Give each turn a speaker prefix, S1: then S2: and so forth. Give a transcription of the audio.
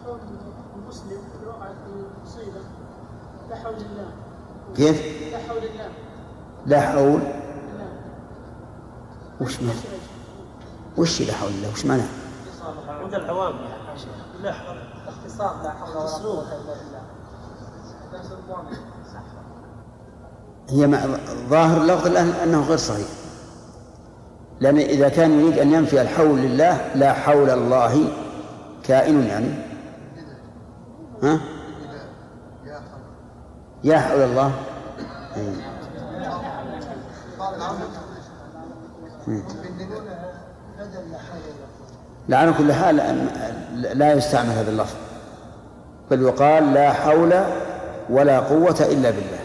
S1: حول المسلم يقع في مصيبة لا حول الله.
S2: كيف؟
S1: لا حول الله.
S2: لا حول
S1: الله.
S2: وش معنى؟ وش لا حول الله؟ وش معنى؟
S3: عند العوام لا
S1: اختصار لا حول ولا قوة إلا بالله.
S2: هي ظاهر اللفظ أنه غير صحيح، لأن إذا كان يريد أن ينفي الحول لله لا حول الله كائن يعني ها؟ يا حول الله. لا على كل حال لا يستعمل هذا اللفظ، بل يقال لا حول ولا قوة إلا بالله.